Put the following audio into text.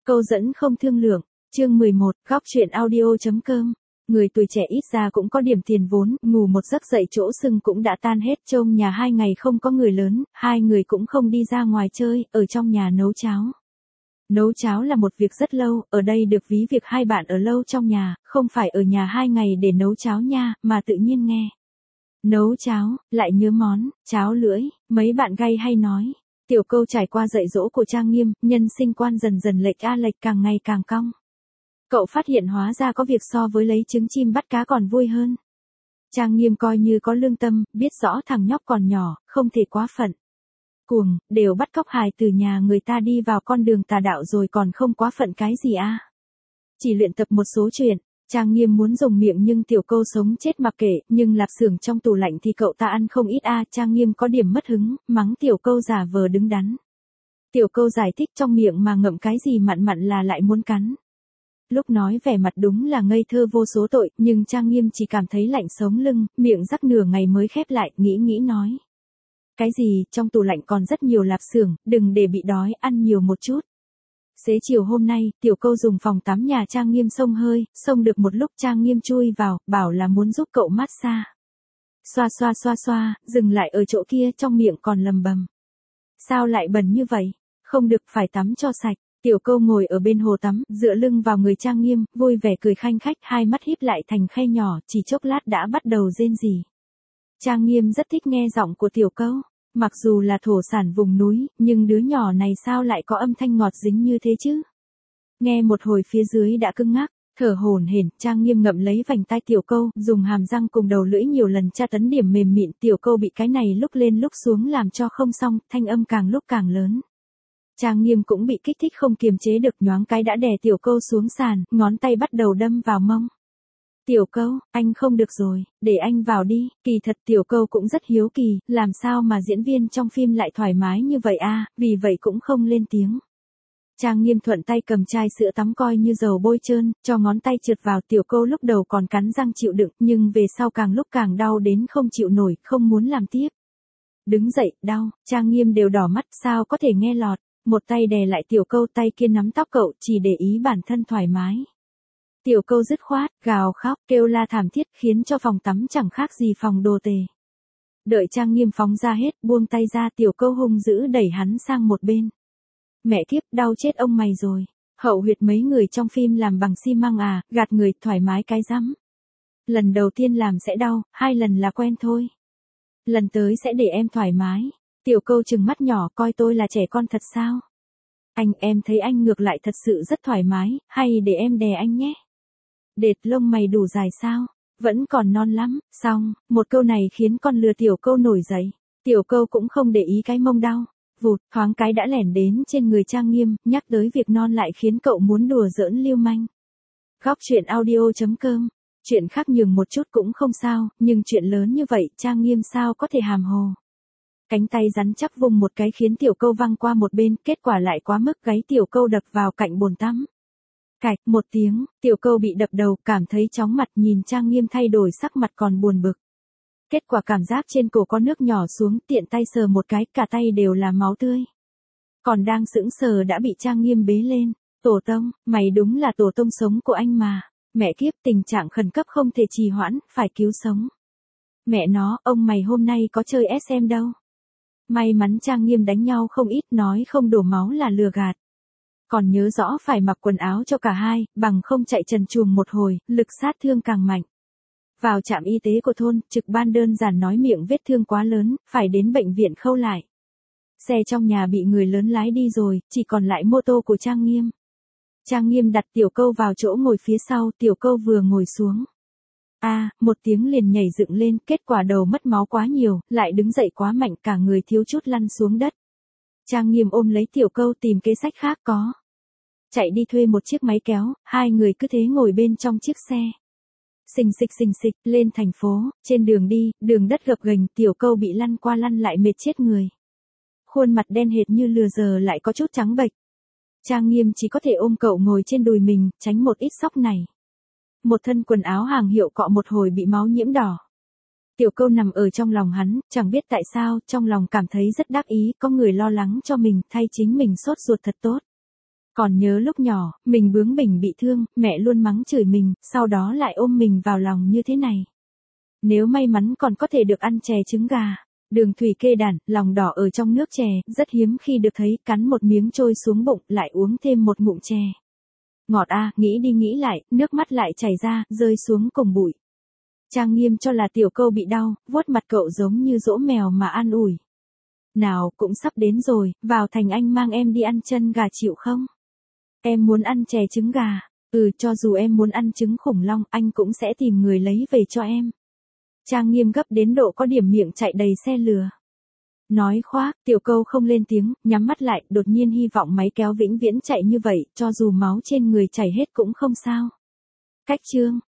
Câu dẫn không thương lượng. Chương 11, góc truyện audio.com. Người tuổi trẻ ít ra cũng có điểm tiền vốn, ngủ một giấc dậy chỗ sưng cũng đã tan hết. Trông nhà 2 ngày không có người lớn, 2 người cũng không đi ra ngoài chơi, ở trong nhà nấu cháo. Nấu cháo là một việc rất lâu, ở đây được ví việc hai bạn ở lâu trong nhà, không phải ở nhà 2 ngày để nấu cháo nha, mà tự nhiên nghe. Nấu cháo, lại nhớ món, cháo lưỡi, mấy bạn gay hay nói. Tiểu Câu trải qua dạy dỗ của Trang Nghiêm, nhân sinh quan dần dần lệch càng ngày càng cong. Cậu phát hiện hóa ra có việc so với lấy trứng chim bắt cá còn vui hơn. Trang Nghiêm coi như có lương tâm, biết rõ thằng nhóc còn nhỏ, không thể quá phận. Cuồng, đều bắt cóc hài từ nhà người ta đi vào con đường tà đạo rồi còn không quá phận cái gì à. Chỉ luyện tập một số chuyện, Trang Nghiêm muốn dùng miệng nhưng Tiểu Câu sống chết mặc kệ, nhưng lạp xưởng trong tủ lạnh thì cậu ta ăn không ít à. Trang Nghiêm có điểm mất hứng, mắng Tiểu Câu giả vờ đứng đắn. Tiểu Câu giải thích trong miệng mà ngậm cái gì mặn mặn là lại muốn cắn. Lúc nói vẻ mặt đúng là ngây thơ vô số tội, nhưng Trang Nghiêm chỉ cảm thấy lạnh sống lưng, miệng rắc nửa ngày mới khép lại, nghĩ nói. Cái gì, trong tủ lạnh còn rất nhiều lạp xưởng, đừng để bị đói, ăn nhiều một chút. Xế chiều hôm nay, Tiểu Câu dùng phòng tắm nhà Trang Nghiêm xông hơi, xông được một lúc Trang Nghiêm chui vào, bảo là muốn giúp cậu massage. Xoa, dừng lại ở chỗ kia trong miệng còn lầm bầm. Sao lại bẩn như vậy? Không được, phải tắm cho sạch. Tiểu Câu ngồi ở bên hồ tắm, dựa lưng vào người Trang Nghiêm, vui vẻ cười khanh khách, hai mắt híp lại thành khe nhỏ, chỉ chốc lát đã bắt đầu rên rỉ. Trang Nghiêm rất thích nghe giọng của Tiểu Câu. Mặc dù là thổ sản vùng núi, nhưng đứa nhỏ này sao lại có âm thanh ngọt dính như thế chứ? Nghe một hồi phía dưới đã cứng ngắc, thở hổn hển, Trang Nghiêm ngậm lấy vành tai Tiểu Câu, dùng hàm răng cùng đầu lưỡi nhiều lần tra tấn điểm mềm mịn. Tiểu Câu bị cái này lúc lên lúc xuống làm cho không xong, thanh âm càng lúc càng lớn. Trang Nghiêm cũng bị kích thích không kiềm chế được, nhoáng cái đã đè Tiểu Câu xuống sàn, ngón tay bắt đầu đâm vào mông. Tiểu Câu, anh không được rồi, để anh vào đi. Kỳ thật Tiểu Câu cũng rất hiếu kỳ, làm sao mà diễn viên trong phim lại thoải mái như vậy à, vì vậy cũng không lên tiếng. Trang Nghiêm thuận tay cầm chai sữa tắm coi như dầu bôi trơn, cho ngón tay trượt vào. Tiểu Câu lúc đầu còn cắn răng chịu đựng, nhưng về sau càng lúc càng đau đến không chịu nổi, không muốn làm tiếp. Đứng dậy, đau, Trang Nghiêm đều đỏ mắt, sao có thể nghe lọt. Một tay đè lại Tiểu Câu, tay kia nắm tóc cậu, chỉ để ý bản thân thoải mái. Tiểu Câu dứt khoát, gào khóc, kêu la thảm thiết, khiến cho phòng tắm chẳng khác gì phòng đồ tề. Đợi Trang Nghiêm phóng ra hết, buông tay ra, Tiểu Câu hung dữ đẩy hắn sang một bên. Mẹ kiếp, đau chết ông mày rồi. Hậu huyệt mấy người trong phim làm bằng xi măng à, gạt người, thoải mái cái rắm. Lần đầu tiên làm sẽ đau, 2 lần là quen thôi. Lần tới sẽ để em thoải mái. Tiểu Câu trừng mắt nhỏ, coi tôi là trẻ con thật sao? Em thấy anh ngược lại thật sự rất thoải mái, hay để em đè anh nhé? Đệt, lông mày đủ dài sao? Vẫn còn non lắm. Xong, một câu này khiến con lừa Tiểu Câu nổi dậy. Tiểu Câu cũng không để ý cái mông đau. Vụt, thoáng cái đã lẻn đến trên người Trang Nghiêm, nhắc tới việc non lại khiến cậu muốn đùa giỡn lưu manh. Góc truyện audio.com. Chuyện khác nhường một chút cũng không sao, nhưng chuyện lớn như vậy, Trang Nghiêm sao có thể hàm hồ. Cánh tay rắn chắc vùng một cái khiến Tiểu Câu văng qua một bên, kết quả lại quá mức, gáy Tiểu Câu đập vào cạnh bồn tắm. Cạch, một tiếng, Tiểu Câu bị đập đầu, cảm thấy chóng mặt, nhìn Trang Nghiêm thay đổi sắc mặt còn buồn bực. Kết quả cảm giác trên cổ có nước nhỏ xuống, tiện tay sờ một cái, cả tay đều là máu tươi. Còn đang sững sờ đã bị Trang Nghiêm bế lên. Tổ tông, mày đúng là tổ tông sống của anh mà. Mẹ kiếp, tình trạng khẩn cấp không thể trì hoãn, phải cứu sống. Mẹ nó, ông mày hôm nay có chơi SM đâu. May mắn Trang Nghiêm đánh nhau không ít, nói không đổ máu là lừa gạt. Còn nhớ rõ phải mặc quần áo cho cả hai, bằng không chạy trần truồng một hồi, lực sát thương càng mạnh. Vào trạm y tế của thôn, trực ban đơn giản nói miệng vết thương quá lớn, phải đến bệnh viện khâu lại. Xe trong nhà bị người lớn lái đi rồi, chỉ còn lại mô tô của Trang Nghiêm. Trang Nghiêm đặt Tiểu Câu vào chỗ ngồi phía sau, Tiểu Câu vừa ngồi xuống. Một tiếng liền nhảy dựng lên, kết quả đầu mất máu quá nhiều, lại đứng dậy quá mạnh, cả người thiếu chút lăn xuống đất. Trang Nghiêm ôm lấy Tiểu Câu tìm kế sách khác có. Chạy đi thuê một chiếc máy kéo, hai người cứ thế ngồi bên trong chiếc xe. Xình xịch, lên thành phố, trên đường đi, đường đất gập ghềnh, Tiểu Câu bị lăn qua lăn lại mệt chết người. Khuôn mặt đen hệt như lừa giờ lại có chút trắng bệch. Trang Nghiêm chỉ có thể ôm cậu ngồi trên đùi mình, tránh một ít sóc này. Một thân quần áo hàng hiệu cọ một hồi bị máu nhiễm đỏ. Tiểu Câu nằm ở trong lòng hắn, chẳng biết tại sao, trong lòng cảm thấy rất đắc ý, có người lo lắng cho mình, thay chính mình sốt ruột thật tốt. Còn nhớ lúc nhỏ, mình bướng bỉnh bị thương, mẹ luôn mắng chửi mình, sau đó lại ôm mình vào lòng như thế này. Nếu may mắn còn có thể được ăn chè trứng gà, đường thủy kê đản, lòng đỏ ở trong nước chè, rất hiếm khi được thấy, cắn một miếng trôi xuống bụng, lại uống thêm một ngụm chè. Ngọt a, nghĩ đi nghĩ lại, nước mắt lại chảy ra, rơi xuống cùng bụi. Trang Nghiêm cho là Tiểu Câu bị đau, vuốt mặt cậu giống như dỗ mèo mà an ủi. Nào, cũng sắp đến rồi, vào thành anh mang em đi ăn chân gà chịu không? Em muốn ăn chè trứng gà. Cho dù em muốn ăn trứng khủng long, anh cũng sẽ tìm người lấy về cho em. Trang Nghiêm gấp đến độ có điểm miệng chạy đầy xe lừa. Nói khoác, Tiểu Câu không lên tiếng, nhắm mắt lại, đột nhiên hy vọng máy kéo vĩnh viễn chạy như vậy, cho dù máu trên người chảy hết cũng không sao. Cách chương